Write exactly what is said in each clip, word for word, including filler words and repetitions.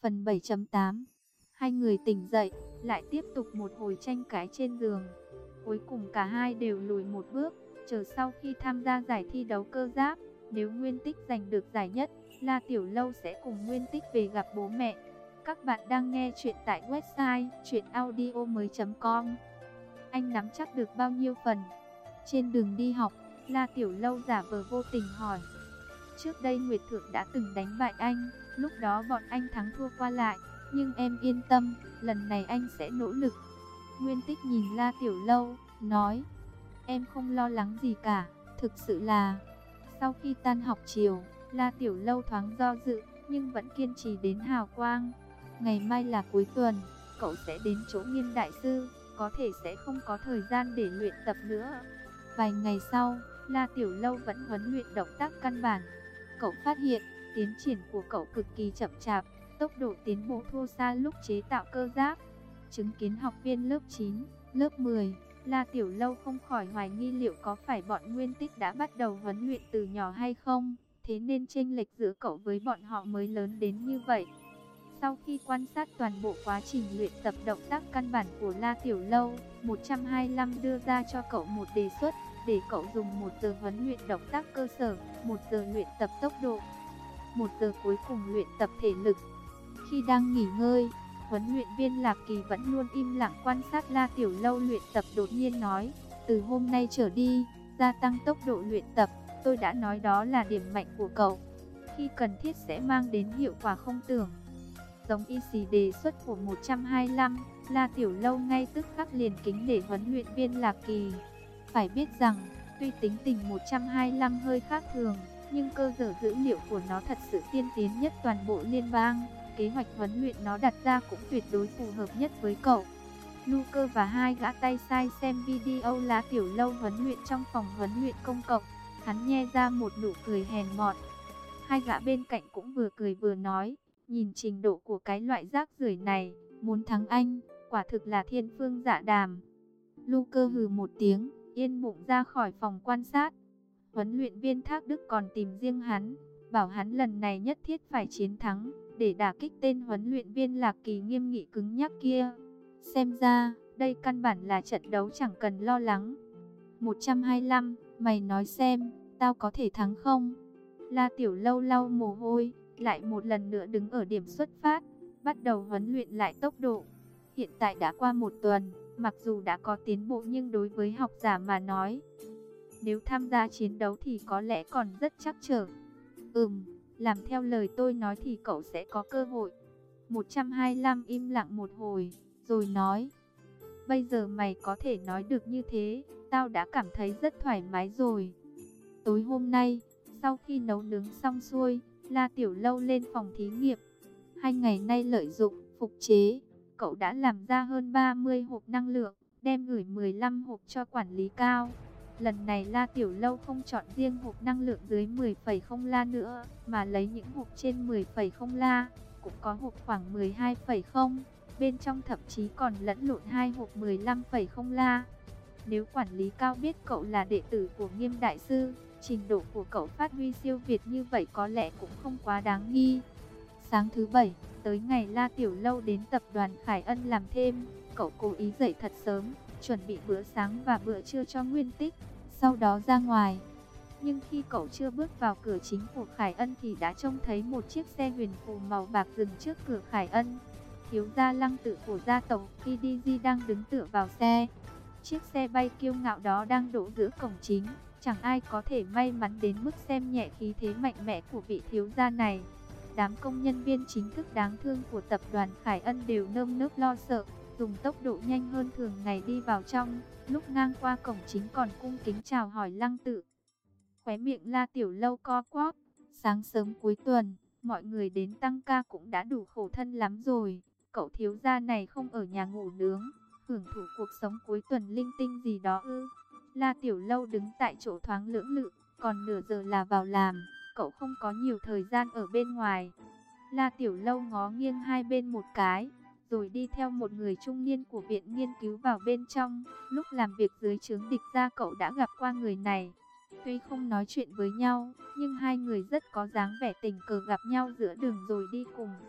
Phần bảy chấm tám. Hai người tỉnh dậy, lại tiếp tục một hồi tranh cãi trên giường. Cuối cùng cả hai đều lùi một bước, chờ sau khi tham gia giải thi đấu cơ giáp, nếu Nguyên Tích giành được giải nhất, La Tiểu Lâu sẽ cùng Nguyên Tích về gặp bố mẹ. Các bạn đang nghe chuyện tại website truyện audio mới chấm com. Anh nắm chắc được bao nhiêu phần? Trên đường đi học, La Tiểu Lâu giả vờ vô tình hỏi. Trước đây Nguyệt Thượng đã từng đánh bại anh, lúc đó bọn anh thắng thua qua lại, nhưng em yên tâm, lần này anh sẽ nỗ lực. Nguyên Tích nhìn La Tiểu Lâu, nói, em không lo lắng gì cả, thực sự là... Sau khi tan học chiều, La Tiểu Lâu thoáng do dự, nhưng vẫn kiên trì đến hào quang. Ngày mai là cuối tuần, cậu sẽ đến chỗ Nghiêm đại sư, có thể sẽ không có thời gian để luyện tập nữa. Vài ngày sau, La Tiểu Lâu vẫn huấn luyện động tác căn bản. Cậu phát hiện, tiến triển của cậu cực kỳ chậm chạp, tốc độ tiến bộ thua xa lúc chế tạo cơ giáp. Chứng kiến học viên lớp chín, lớp mười, La Tiểu Lâu không khỏi hoài nghi liệu có phải bọn Nguyên Tích đã bắt đầu huấn luyện từ nhỏ hay không, thế nên chênh lệch giữa cậu với bọn họ mới lớn đến như vậy. Sau khi quan sát toàn bộ quá trình luyện tập động tác căn bản của La Tiểu Lâu, một trăm hai mươi lăm đưa ra cho cậu một đề xuất, để cậu dùng một giờ huấn luyện động tác cơ sở, một giờ luyện tập tốc độ, một giờ cuối cùng luyện tập thể lực. Khi đang nghỉ ngơi, huấn luyện viên Lạc Kỳ vẫn luôn im lặng quan sát La Tiểu Lâu luyện tập, đột nhiên nói, từ hôm nay trở đi, gia tăng tốc độ luyện tập, tôi đã nói đó là điểm mạnh của cậu, khi cần thiết sẽ mang đến hiệu quả không tưởng. Giống y xì đề xuất của một trăm hai mươi lăm, La Tiểu Lâu ngay tức khắc liền kính để huấn luyện viên Lạc Kỳ. Phải biết rằng, tuy tính tình một trăm hai mươi lăm hơi khác thường, nhưng cơ sở dữ liệu của nó thật sự tiên tiến nhất toàn bộ liên bang. Kế hoạch huấn luyện nó đặt ra cũng tuyệt đối phù hợp nhất với cậu. Luke và hai gã tay sai xem video La Tiểu Lâu huấn luyện trong phòng huấn luyện công cộng. Hắn nhe ra một nụ cười hèn mọn. Hai gã bên cạnh cũng vừa cười vừa nói, nhìn trình độ của cái loại rác rưởi này, muốn thắng anh, quả thực là thiên phương dạ đàm. Luke hừ một tiếng, yên bụng ra khỏi phòng quan sát. Huấn luyện viên Thác Đức còn tìm riêng hắn, bảo hắn lần này nhất thiết phải chiến thắng, để đả kích tên huấn luyện viên Lạc Kỳ nghiêm nghị cứng nhắc kia. Xem ra, đây căn bản là trận đấu chẳng cần lo lắng. một trăm hai mươi lăm, mày nói xem, tao có thể thắng không? La Tiểu Lâu lau mồ hôi, lại một lần nữa đứng ở điểm xuất phát, bắt đầu huấn luyện lại tốc độ. Hiện tại đã qua một tuần, mặc dù đã có tiến bộ nhưng đối với học giả mà nói, nếu tham gia chiến đấu thì có lẽ còn rất trắc trở. Ừm, làm theo lời tôi nói thì cậu sẽ có cơ hội. một trăm hai mươi lăm im lặng một hồi, rồi nói, bây giờ mày có thể nói được như thế, tao đã cảm thấy rất thoải mái rồi. Tối hôm nay, sau khi nấu nướng xong xuôi, La Tiểu Lâu lên phòng thí nghiệm. Hai ngày nay lợi dụng, phục chế, cậu đã làm ra hơn ba mươi hộp năng lượng, đem gửi mười lăm hộp cho quản lý cao. Lần này La Tiểu Lâu không chọn riêng hộp năng lượng dưới mười phẩy không la nữa, mà lấy những hộp trên mười phẩy không la, cũng có hộp khoảng mười hai phẩy không, bên trong thậm chí còn lẫn lộn hai hộp mười lăm phẩy không la. Nếu quản lý cao biết cậu là đệ tử của Nghiêm đại sư, trình độ của cậu phát huy siêu việt như vậy có lẽ cũng không quá đáng nghi. Sáng thứ bảy, tới ngày La Tiểu Lâu đến tập đoàn Khải Ân làm thêm, cậu cố ý dậy thật sớm, chuẩn bị bữa sáng và bữa trưa cho Nguyên Tích, sau đó ra ngoài. Nhưng khi cậu chưa bước vào cửa chính của Khải Ân thì đã trông thấy một chiếc xe huyền phù màu bạc dừng trước cửa Khải Ân. Thiếu gia Lăng Tự của gia tộc pê đê giê đang đứng tựa vào xe. Chiếc xe bay kiêu ngạo đó đang đỗ giữa cổng chính. Chẳng ai có thể may mắn đến mức xem nhẹ khí thế mạnh mẽ của vị thiếu gia này. Đám công nhân viên chính thức đáng thương của tập đoàn Khải Ân đều nơm nớp lo sợ, dùng tốc độ nhanh hơn thường ngày đi vào trong. Lúc ngang qua cổng chính còn cung kính chào hỏi Lăng Tự. Khóe miệng La Tiểu Lâu co quắp. Sáng sớm cuối tuần, mọi người đến tăng ca cũng đã đủ khổ thân lắm rồi. Cậu thiếu gia này không ở nhà ngủ nướng, hưởng thụ cuộc sống cuối tuần linh tinh gì đó ư? La Tiểu Lâu đứng tại chỗ thoáng lưỡng lự, còn nửa giờ là vào làm, cậu không có nhiều thời gian ở bên ngoài. La Tiểu Lâu ngó nghiêng hai bên một cái, rồi đi theo một người trung niên của viện nghiên cứu vào bên trong. Lúc làm việc dưới trướng địch gia cậu đã gặp qua người này. Tuy không nói chuyện với nhau, nhưng hai người rất có dáng vẻ tình cờ gặp nhau giữa đường rồi đi cùng.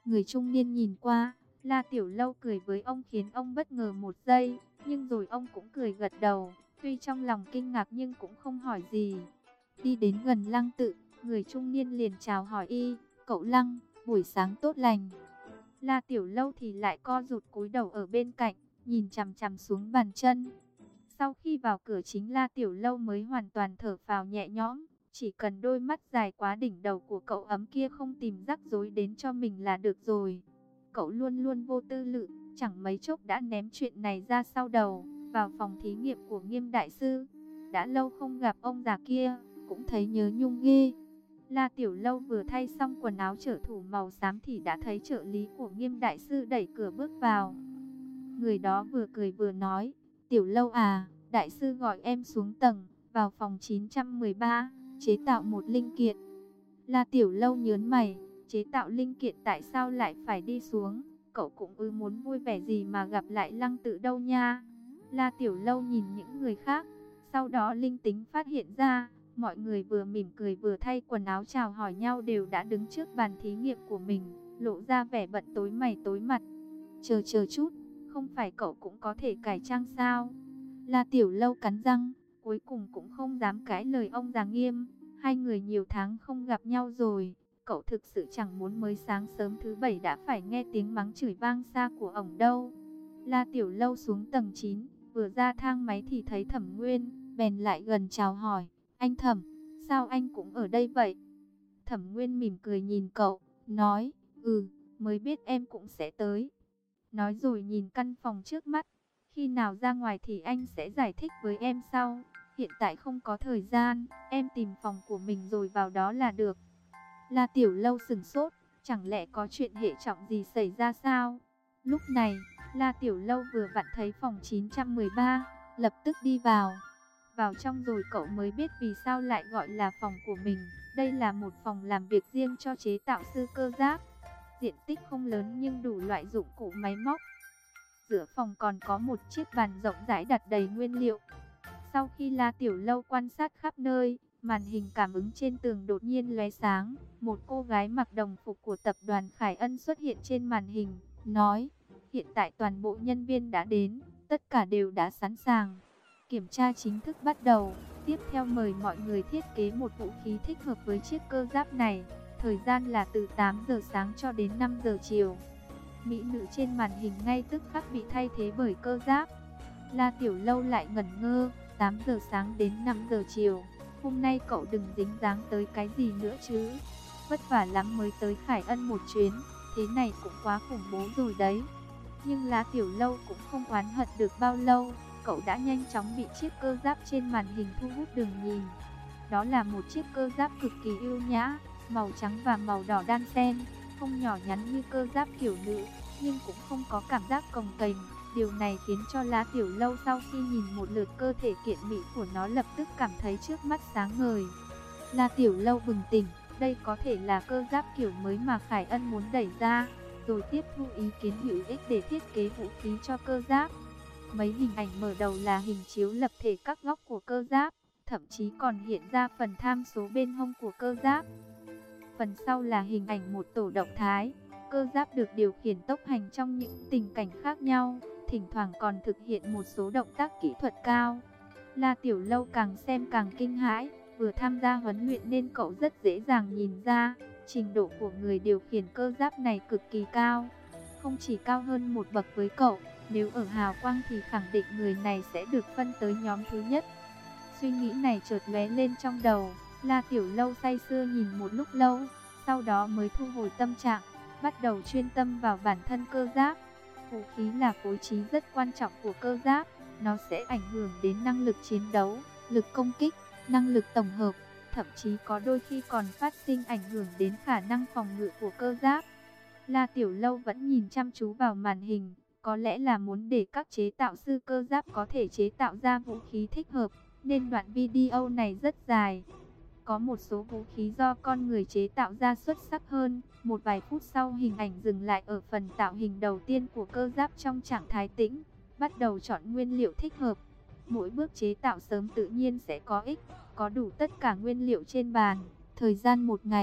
Người trung niên nhìn qua, La Tiểu Lâu cười với ông khiến ông bất ngờ một giây, nhưng rồi ông cũng cười gật đầu, tuy trong lòng kinh ngạc nhưng cũng không hỏi gì. Đi đến gần Lăng Tự, người trung niên liền chào hỏi y, cậu Lăng, buổi sáng tốt lành. La Tiểu Lâu thì lại co rụt cúi đầu ở bên cạnh, nhìn chằm chằm xuống bàn chân. Sau khi vào cửa chính La Tiểu Lâu mới hoàn toàn thở phào nhẹ nhõm, chỉ cần đôi mắt dài quá đỉnh đầu của cậu ấm kia không tìm rắc rối đến cho mình là được rồi. Cậu luôn luôn vô tư lự, chẳng mấy chốc đã ném chuyện này ra sau đầu, vào phòng thí nghiệm của Nghiêm đại sư. Đã lâu không gặp ông già kia, cũng thấy nhớ nhung ghê. La Tiểu Lâu vừa thay xong quần áo trợ thủ màu xám thì đã thấy trợ lý của Nghiêm đại sư đẩy cửa bước vào. Người đó vừa cười vừa nói, Tiểu Lâu à, đại sư gọi em xuống tầng, vào phòng chín trăm mười ba, chế tạo một linh kiện. La Tiểu Lâu nhớn mày, chế tạo linh kiện tại sao lại phải đi xuống, cậu cũng ư muốn vui vẻ gì mà gặp lại Lăng Tự đâu nha. La Tiểu Lâu nhìn những người khác, sau đó linh tính phát hiện ra, mọi người vừa mỉm cười vừa thay quần áo chào hỏi nhau đều đã đứng trước bàn thí nghiệm của mình, lộ ra vẻ bận tối mày tối mặt. Chờ chờ chút, không phải cậu cũng có thể cải trang sao? La Tiểu Lâu cắn răng, cuối cùng cũng không dám cãi lời ông già Nghiêm. Hai người nhiều tháng không gặp nhau rồi, cậu thực sự chẳng muốn mới sáng sớm thứ bảy đã phải nghe tiếng mắng chửi vang xa của ổng đâu. La Tiểu Lâu xuống tầng chín, vừa ra thang máy thì thấy Thẩm Nguyên, bèn lại gần chào hỏi, anh Thẩm, sao anh cũng ở đây vậy? Thẩm Nguyên mỉm cười nhìn cậu, nói, ừ, mới biết em cũng sẽ tới. Nói rồi nhìn căn phòng trước mắt, khi nào ra ngoài thì anh sẽ giải thích với em sau. Hiện tại không có thời gian, em tìm phòng của mình rồi vào đó là được. La Tiểu Lâu sửng sốt, chẳng lẽ có chuyện hệ trọng gì xảy ra sao? Lúc này, La Tiểu Lâu vừa vặn thấy phòng chín trăm mười ba, lập tức đi vào. Vào trong rồi cậu mới biết vì sao lại gọi là phòng của mình. Đây là một phòng làm việc riêng cho chế tạo sư cơ giáp. Diện tích không lớn nhưng đủ loại dụng cụ máy móc. Giữa phòng còn có một chiếc bàn rộng rãi đặt đầy nguyên liệu. Sau khi La Tiểu Lâu quan sát khắp nơi, màn hình cảm ứng trên tường đột nhiên lóe sáng. Một cô gái mặc đồng phục của tập đoàn Khải Ân xuất hiện trên màn hình, nói, hiện tại toàn bộ nhân viên đã đến, tất cả đều đã sẵn sàng. Kiểm tra chính thức bắt đầu, tiếp theo mời mọi người thiết kế một vũ khí thích hợp với chiếc cơ giáp này. Thời gian là từ tám giờ sáng cho đến năm giờ chiều. Mỹ nữ trên màn hình ngay tức khắc bị thay thế bởi cơ giáp. La Tiểu Lâu lại ngẩn ngơ, tám giờ sáng đến năm giờ chiều. Hôm nay cậu đừng dính dáng tới cái gì nữa chứ. Vất vả lắm mới tới Khải Ân một chuyến, thế này cũng quá khủng bố rồi đấy. Nhưng La Tiểu Lâu cũng không oán hận được bao lâu, cậu đã nhanh chóng bị chiếc cơ giáp trên màn hình thu hút đường nhìn. Đó là một chiếc cơ giáp cực kỳ yêu nhã, màu trắng và màu đỏ đan xen, không nhỏ nhắn như cơ giáp kiểu nữ, nhưng cũng không có cảm giác cồng kềnh. Điều này khiến cho La Tiểu Lâu sau khi nhìn một lượt cơ thể kiện mỹ của nó lập tức cảm thấy trước mắt sáng ngời. La Tiểu Lâu bừng tỉnh, đây có thể là cơ giáp kiểu mới mà Khải Ân muốn đẩy ra, rồi tiếp thu ý kiến hữu ích để thiết kế vũ khí cho cơ giáp. Mấy hình ảnh mở đầu là hình chiếu lập thể các góc của cơ giáp, thậm chí còn hiện ra phần tham số bên hông của cơ giáp. Phần sau là hình ảnh một tổ động thái, cơ giáp được điều khiển tốc hành trong những tình cảnh khác nhau, thỉnh thoảng còn thực hiện một số động tác kỹ thuật cao. La Tiểu Lâu càng xem càng kinh hãi, vừa tham gia huấn luyện nên cậu rất dễ dàng nhìn ra, trình độ của người điều khiển cơ giáp này cực kỳ cao, không chỉ cao hơn một bậc với cậu, nếu ở hào quang thì khẳng định người này sẽ được phân tới nhóm thứ nhất. Suy nghĩ này chợt lóe lên trong đầu, La Tiểu Lâu say sưa nhìn một lúc lâu, sau đó mới thu hồi tâm trạng, bắt đầu chuyên tâm vào bản thân cơ giáp. Vũ khí là phối trí rất quan trọng của cơ giáp, nó sẽ ảnh hưởng đến năng lực chiến đấu, lực công kích, năng lực tổng hợp, thậm chí có đôi khi còn phát sinh ảnh hưởng đến khả năng phòng ngự của cơ giáp. La Tiểu Lâu vẫn nhìn chăm chú vào màn hình, có lẽ là muốn để các chế tạo sư cơ giáp có thể chế tạo ra vũ khí thích hợp, nên đoạn video này rất dài. Có một số vũ khí do con người chế tạo ra xuất sắc hơn. Một vài phút sau hình ảnh dừng lại ở phần tạo hình đầu tiên của cơ giáp trong trạng thái tĩnh, bắt đầu chọn nguyên liệu thích hợp. Mỗi bước chế tạo sớm tự nhiên sẽ có ích, có đủ tất cả nguyên liệu trên bàn, thời gian một ngày.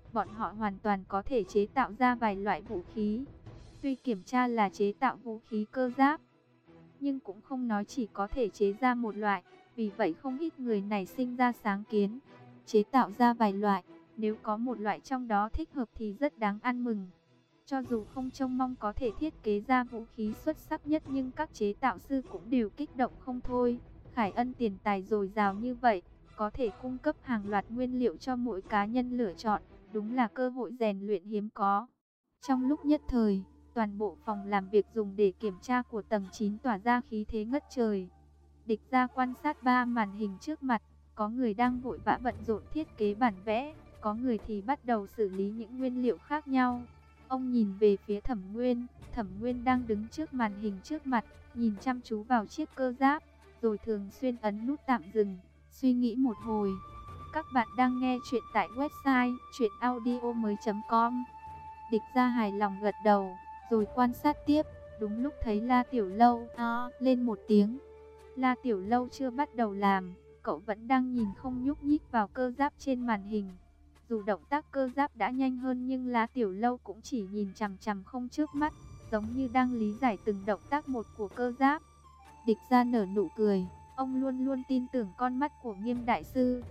bọn họ hoàn toàn có thể chế tạo ra vài loại vũ khí. Tuy kiểm tra là chế tạo vũ khí cơ giáp, nhưng cũng không nói chỉ có thể chế ra một loại, vì vậy không ít người nảy sinh ra sáng kiến, chế tạo ra vài loại, nếu có một loại trong đó thích hợp thì rất đáng ăn mừng. Cho dù không trông mong có thể thiết kế ra vũ khí xuất sắc nhất nhưng các chế tạo sư cũng đều kích động không thôi. Khải Ân tiền tài dồi dào như vậy, có thể cung cấp hàng loạt nguyên liệu cho mỗi cá nhân lựa chọn, đúng là cơ hội rèn luyện hiếm có. Trong lúc nhất thời, toàn bộ phòng làm việc dùng để kiểm tra của tầng chín tỏa ra khí thế ngất trời. Địch Gia quan sát ba màn hình trước mặt, có người đang vội vã bận rộn thiết kế bản vẽ, có người thì bắt đầu xử lý những nguyên liệu khác nhau. Ông nhìn về phía Thẩm Nguyên, Thẩm Nguyên đang đứng trước màn hình trước mặt, nhìn chăm chú vào chiếc cơ giáp, rồi thường xuyên ấn nút tạm dừng, suy nghĩ một hồi. Các bạn đang nghe chuyện tại website truyện audio mới chấm com. Địch Gia hài lòng gật đầu, rồi quan sát tiếp, đúng lúc thấy La Tiểu Lâu à, lên một tiếng. La Tiểu Lâu chưa bắt đầu làm, cậu vẫn đang nhìn không nhúc nhích vào cơ giáp trên màn hình. Dù động tác cơ giáp đã nhanh hơn nhưng La Tiểu Lâu cũng chỉ nhìn chằm chằm không chớp mắt, giống như đang lý giải từng động tác một của cơ giáp. Địch Gia nở nụ cười, ông luôn luôn tin tưởng con mắt của Nghiêm đại sư.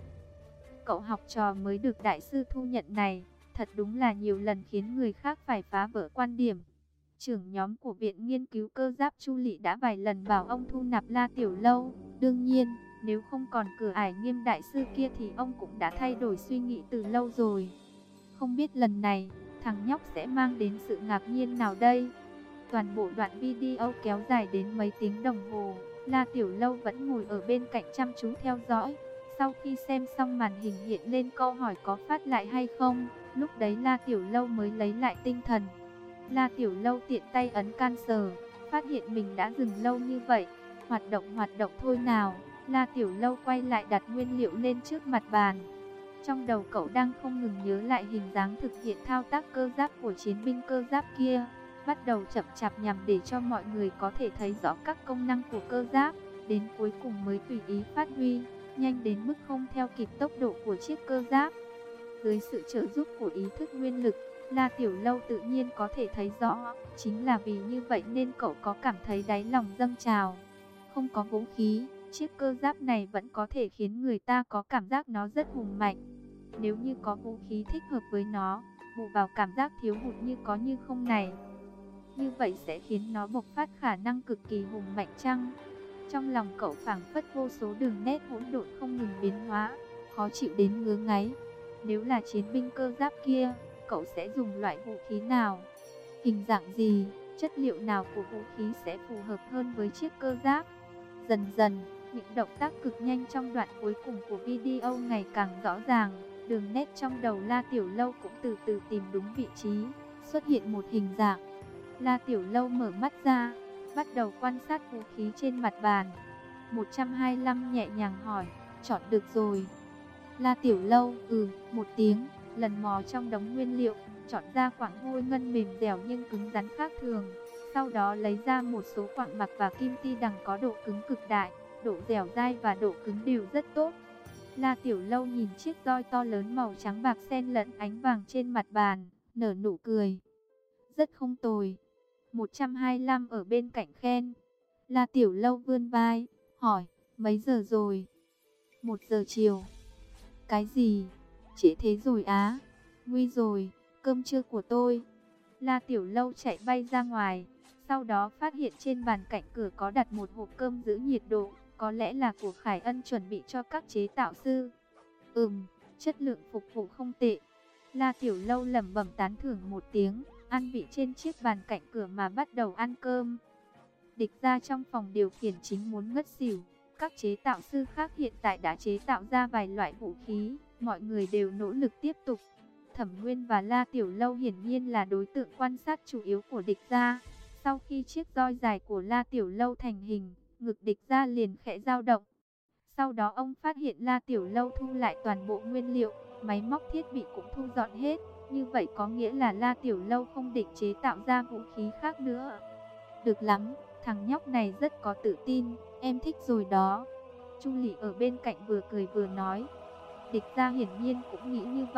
Cậu học trò mới được đại sư thu nhận này, thật đúng là nhiều lần khiến người khác phải phá vỡ quan điểm. Trưởng nhóm của Viện Nghiên cứu Cơ giáp Chu Lệ đã vài lần bảo ông thu nạp La Tiểu Lâu. Đương nhiên, nếu không còn cửa ải Nghiêm đại sư kia thì ông cũng đã thay đổi suy nghĩ từ lâu rồi. Không biết lần này, thằng nhóc sẽ mang đến sự ngạc nhiên nào đây? Toàn bộ đoạn video kéo dài đến mấy tiếng đồng hồ. La Tiểu Lâu vẫn ngồi ở bên cạnh chăm chú theo dõi. Sau khi xem xong màn hình hiện lên câu hỏi có phát lại hay không, lúc đấy La Tiểu Lâu mới lấy lại tinh thần. La Tiểu Lâu tiện tay ấn cancel, phát hiện mình đã dừng lâu như vậy. Hoạt động hoạt động thôi nào. La Tiểu Lâu quay lại đặt nguyên liệu lên trước mặt bàn. Trong đầu cậu đang không ngừng nhớ lại hình dáng thực hiện thao tác cơ giáp của chiến binh cơ giáp kia. Bắt đầu chậm chạp nhằm để cho mọi người có thể thấy rõ các công năng của cơ giáp. Đến cuối cùng mới tùy ý phát huy, nhanh đến mức không theo kịp tốc độ của chiếc cơ giáp. Dưới sự trợ giúp của ý thức nguyên lực, La Tiểu Lâu tự nhiên có thể thấy rõ. Chính là vì như vậy nên cậu có cảm thấy đáy lòng dâng trào. Không có vũ khí, chiếc cơ giáp này vẫn có thể khiến người ta có cảm giác nó rất hùng mạnh. Nếu như có vũ khí thích hợp với nó, bù vào cảm giác thiếu hụt như có như không này, như vậy sẽ khiến nó bộc phát khả năng cực kỳ hùng mạnh chăng? Trong lòng cậu phảng phất vô số đường nét hỗn độn không ngừng biến hóa, khó chịu đến ngứa ngáy. Nếu là chiến binh cơ giáp kia, cậu sẽ dùng loại vũ khí nào? Hình dạng gì, chất liệu nào của vũ khí sẽ phù hợp hơn với chiếc cơ giáp? Dần dần, những động tác cực nhanh trong đoạn cuối cùng của video ngày càng rõ ràng. Đường nét trong đầu La Tiểu Lâu cũng từ từ tìm đúng vị trí, xuất hiện một hình dạng. La Tiểu Lâu mở mắt ra, bắt đầu quan sát vũ khí trên mặt bàn. một trăm hai mươi lăm nhẹ nhàng hỏi, chọn được rồi. La Tiểu Lâu, ừ, một tiếng, lần mò trong đống nguyên liệu, chọn ra quặng hôi ngân mềm dẻo nhưng cứng rắn khác thường. Sau đó lấy ra một số quặng mặc và kim ti đằng có độ cứng cực đại, độ dẻo dai và độ cứng đều rất tốt. La Tiểu Lâu nhìn chiếc roi to lớn màu trắng bạc xen lẫn ánh vàng trên mặt bàn, nở nụ cười. Rất không tồi. một trăm hai mươi lăm ở bên cạnh khen. La Tiểu Lâu vươn vai, hỏi, mấy giờ rồi? Một giờ chiều. Cái gì? Trễ thế rồi á? Nguy rồi, cơm trưa của tôi. La Tiểu Lâu chạy bay ra ngoài, sau đó phát hiện trên bàn cạnh cửa có đặt một hộp cơm giữ nhiệt độ, có lẽ là của Khải Ân chuẩn bị cho các chế tạo sư. Ừm, chất lượng phục vụ không tệ. La Tiểu Lâu lẩm bẩm tán thưởng một tiếng, ăn vị trên chiếc bàn cạnh cửa mà bắt đầu ăn cơm. Địch Gia trong phòng điều khiển chính muốn ngất xỉu. Các chế tạo sư khác hiện tại đã chế tạo ra vài loại vũ khí, mọi người đều nỗ lực tiếp tục. Thẩm Nguyên và La Tiểu Lâu hiển nhiên là đối tượng quan sát chủ yếu của Địch Gia. Sau khi chiếc roi dài của La Tiểu Lâu thành hình, ngực Địch Gia liền khẽ dao động. Sau đó ông phát hiện La Tiểu Lâu thu lại toàn bộ nguyên liệu, máy móc thiết bị cũng thu dọn hết. Như vậy có nghĩa là La Tiểu Lâu không định chế tạo ra vũ khí khác nữa. Được lắm, thằng nhóc này rất có tự tin, em thích rồi đó. Chu Lệ ở bên cạnh vừa cười vừa nói. Địch Gia hiển nhiên cũng nghĩ như vậy,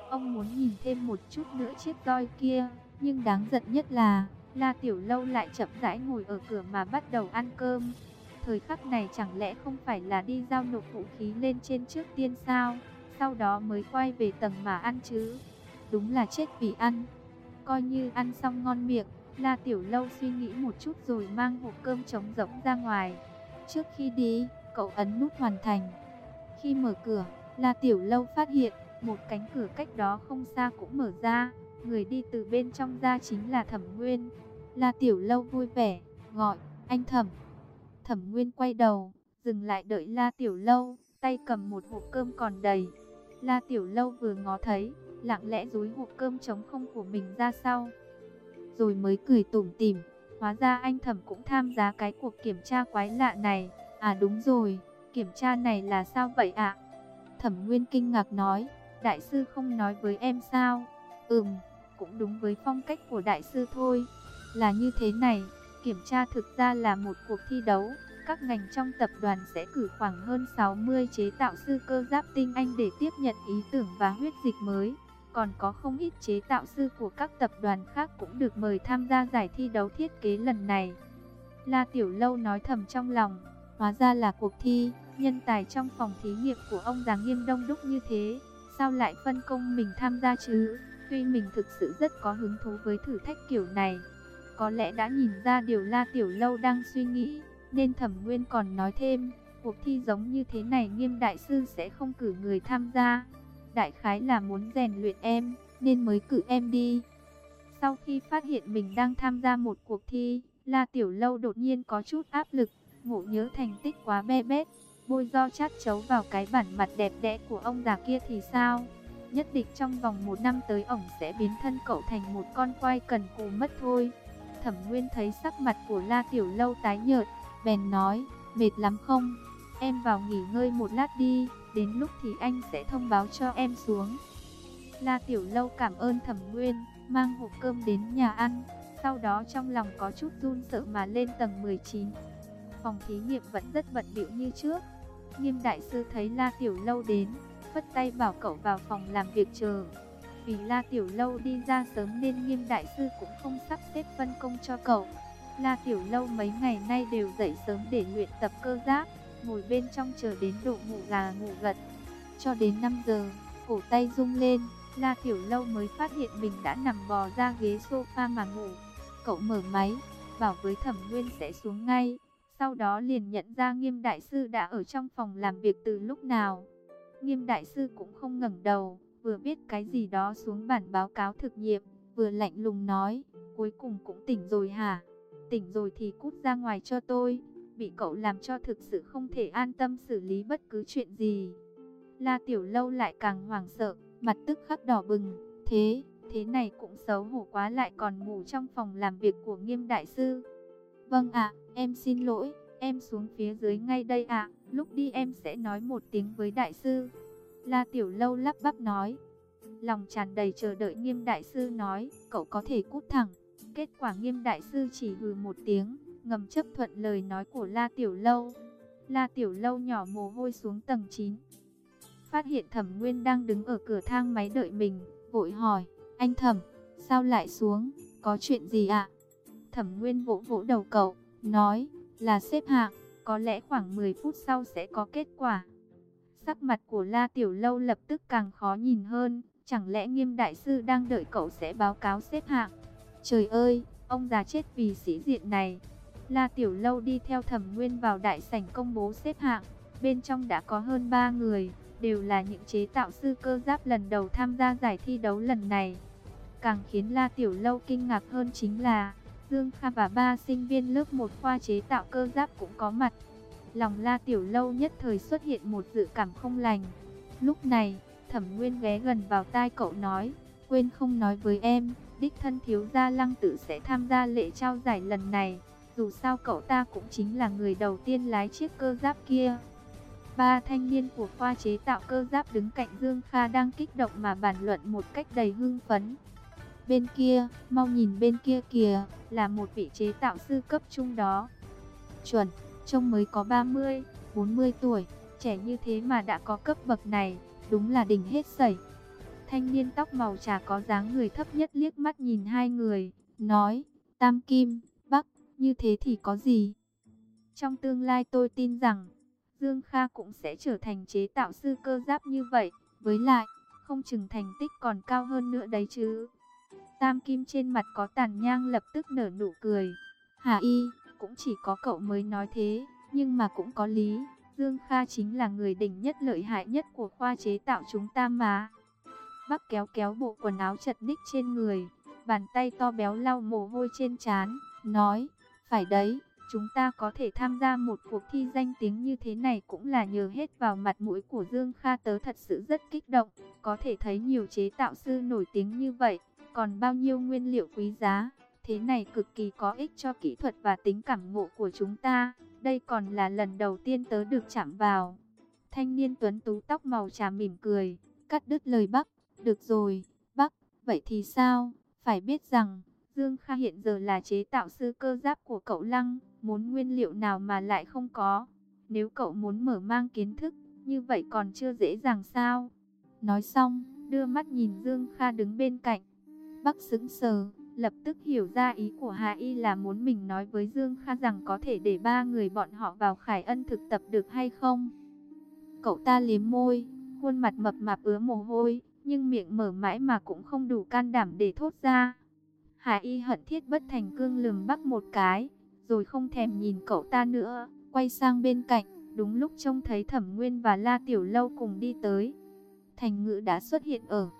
Ông muốn nhìn thêm một chút nữa chiếc roi kia, nhưng đáng giận nhất là La Tiểu Lâu lại chậm rãi ngồi ở cửa mà bắt đầu ăn cơm. Thời khắc này chẳng lẽ không phải là đi giao nộp vũ khí lên trên trước tiên sao, sau đó mới quay về tầng mà ăn chứ? Đúng là chết vì ăn. Coi như ăn xong ngon miệng, La Tiểu Lâu suy nghĩ một chút rồi mang hộp cơm trống rỗng ra ngoài. Trước khi đi, cậu ấn nút hoàn thành. Khi mở cửa, La Tiểu Lâu phát hiện một cánh cửa cách đó không xa cũng mở ra. Người đi từ bên trong ra chính là Thẩm Nguyên. La Tiểu Lâu vui vẻ, gọi, anh Thẩm. Thẩm Nguyên quay đầu, dừng lại đợi La Tiểu Lâu, tay cầm một hộp cơm còn đầy. La Tiểu Lâu vừa ngó thấy, lặng lẽ dúi hộp cơm trống không của mình ra sau, rồi mới cười tủm tỉm. Hóa ra anh Thẩm cũng tham gia cái cuộc kiểm tra quái lạ này. À đúng rồi, kiểm tra này là sao vậy ạ? Thẩm Nguyên kinh ngạc nói, đại sư không nói với em sao? Ừm, cũng đúng với phong cách của đại sư thôi. Là như thế này, kiểm tra thực ra là một cuộc thi đấu. Các ngành trong tập đoàn sẽ cử khoảng hơn sáu mươi chế tạo sư cơ giáp tinh anh để tiếp nhận ý tưởng và huyết dịch mới. Còn có không ít chế tạo sư của các tập đoàn khác cũng được mời tham gia giải thi đấu thiết kế lần này. La Tiểu Lâu nói thầm trong lòng, hóa ra là cuộc thi, nhân tài trong phòng thí nghiệm của ông già Nghiêm đông đúc như thế, sao lại phân công mình tham gia chứ? Tuy mình thực sự rất có hứng thú với thử thách kiểu này. Có lẽ đã nhìn ra điều La Tiểu Lâu đang suy nghĩ, nên Thẩm Nguyên còn nói thêm, cuộc thi giống như thế này Nghiêm đại sư sẽ không cử người tham gia. Đại khái là muốn rèn luyện em, nên mới cử em đi. Sau khi phát hiện mình đang tham gia một cuộc thi, La Tiểu Lâu đột nhiên có chút áp lực, ngộ nhớ thành tích quá be bét, bôi do chát chấu vào cái bản mặt đẹp đẽ của ông già kia thì sao? Nhất định trong vòng một năm tới ổng sẽ biến thân cậu thành một con quai cần cù mất thôi. Thẩm Nguyên thấy sắc mặt của La Tiểu Lâu tái nhợt, bèn nói, mệt lắm không? Em vào nghỉ ngơi một lát đi, đến lúc thì anh sẽ thông báo cho em xuống. La Tiểu Lâu cảm ơn Thẩm Nguyên, mang hộp cơm đến nhà ăn, sau đó trong lòng có chút run sợ mà lên tầng mười chín. Phòng thí nghiệm vẫn rất bận bịu như trước. Nghiêm đại sư thấy La Tiểu Lâu đến, phất tay bảo cậu vào phòng làm việc chờ. Vì La Tiểu Lâu đi ra sớm nên Nghiêm đại sư cũng không sắp xếp phân công cho cậu. La Tiểu Lâu mấy ngày nay đều dậy sớm để luyện tập cơ giáp, ngồi bên trong chờ đến độ ngủ gà ngủ gật. Cho đến năm giờ, cổ tay rung lên, La Tiểu Lâu mới phát hiện mình đã nằm bò ra ghế sofa mà ngủ. Cậu mở máy, bảo với Thẩm Nguyên sẽ xuống ngay. Sau đó liền nhận ra Nghiêm đại sư đã ở trong phòng làm việc từ lúc nào. Nghiêm đại sư cũng không ngẩng đầu, vừa viết cái gì đó xuống bản báo cáo thực nghiệm, vừa lạnh lùng nói, cuối cùng cũng tỉnh rồi hả? Tỉnh rồi thì cút ra ngoài cho tôi. Bị cậu làm cho thực sự không thể an tâm xử lý bất cứ chuyện gì. La Tiểu Lâu lại càng hoảng sợ, mặt tức khắc đỏ bừng. Thế, thế này cũng xấu hổ quá, lại còn ngủ trong phòng làm việc của Nghiêm đại sư. Vâng ạ, em xin lỗi, em xuống phía dưới ngay đây ạ, lúc đi em sẽ nói một tiếng với đại sư. La Tiểu Lâu lắp bắp nói, lòng tràn đầy chờ đợi Nghiêm đại sư nói, cậu có thể cút thẳng. Kết quả Nghiêm đại sư chỉ hừ một tiếng, ngầm chấp thuận lời nói của La Tiểu Lâu. La Tiểu Lâu nhỏ mồ hôi xuống tầng chín. Phát hiện Thẩm Nguyên đang đứng ở cửa thang máy đợi mình, vội hỏi, anh Thẩm, sao lại xuống, có chuyện gì ạ? Thẩm Nguyên vỗ vỗ đầu cậu, nói, là xếp hạng, có lẽ khoảng mười phút sau sẽ có kết quả. Sắc mặt của La Tiểu Lâu lập tức càng khó nhìn hơn, chẳng lẽ Nghiêm đại sư đang đợi cậu sẽ báo cáo xếp hạng? Trời ơi, ông già chết vì sĩ diện này. La Tiểu Lâu đi theo Thẩm Nguyên vào đại sảnh công bố xếp hạng, bên trong đã có hơn ba người, đều là những chế tạo sư cơ giáp lần đầu tham gia giải thi đấu lần này. Càng khiến La Tiểu Lâu kinh ngạc hơn chính là Dương Kha và ba sinh viên lớp một khoa chế tạo cơ giáp cũng có mặt. Lòng La Tiểu Lâu nhất thời xuất hiện một dự cảm không lành. Lúc này, Thẩm Nguyên ghé gần vào tai cậu nói, quên không nói với em, đích thân thiếu gia Lăng Tử sẽ tham gia lễ trao giải lần này. Dù sao cậu ta cũng chính là người đầu tiên lái chiếc cơ giáp kia. Ba thanh niên của khoa chế tạo cơ giáp đứng cạnh Dương Kha đang kích động mà bàn luận một cách đầy hưng phấn. Bên kia, mau nhìn bên kia kìa, là một vị chế tạo sư cấp trung đó. Chuẩn, trông mới có ba mươi, bốn mươi tuổi, trẻ như thế mà đã có cấp bậc này, đúng là đỉnh hết sẩy. Thanh niên tóc màu trà có dáng người thấp nhất liếc mắt nhìn hai người, nói, Tam Kim, Bắc, như thế thì có gì? Trong tương lai tôi tin rằng, Dương Kha cũng sẽ trở thành chế tạo sư cơ giáp như vậy, với lại, không chừng thành tích còn cao hơn nữa đấy chứ. Tam Kim trên mặt có tàn nhang lập tức nở nụ cười. Hà Y, cũng chỉ có cậu mới nói thế, nhưng mà cũng có lý. Dương Kha chính là người đỉnh nhất lợi hại nhất của khoa chế tạo chúng ta mà. Bắc kéo kéo bộ quần áo chật ních trên người, bàn tay to béo lau mồ hôi trên trán, nói, phải đấy, chúng ta có thể tham gia một cuộc thi danh tiếng như thế này cũng là nhờ hết vào mặt mũi của Dương Kha, tớ thật sự rất kích động, có thể thấy nhiều chế tạo sư nổi tiếng như vậy, còn bao nhiêu nguyên liệu quý giá, thế này cực kỳ có ích cho kỹ thuật và tính cảm ngộ của chúng ta, đây còn là lần đầu tiên tớ được chạm vào. Thanh niên tuấn tú tóc màu trà mỉm cười, cắt đứt lời Bắc. Được rồi, Bắc, vậy thì sao? Phải biết rằng, Dương Kha hiện giờ là chế tạo sư cơ giáp của cậu Lăng, muốn nguyên liệu nào mà lại không có. Nếu cậu muốn mở mang kiến thức, như vậy còn chưa dễ dàng sao? Nói xong, đưa mắt nhìn Dương Kha đứng bên cạnh. Bắc sững sờ, lập tức hiểu ra ý của Hà Y là muốn mình nói với Dương Kha rằng có thể để ba người bọn họ vào Khải Ân thực tập được hay không. Cậu ta liếm môi, khuôn mặt mập mạp ứa mồ hôi, nhưng miệng mở mãi mà cũng không đủ can đảm để thốt ra. Hà Y hận thiết bất thành cương lườm Bắc một cái, rồi không thèm nhìn cậu ta nữa, quay sang bên cạnh, đúng lúc trông thấy Thẩm Nguyên và La Tiểu Lâu cùng đi tới. Thành Ngữ đã xuất hiện ở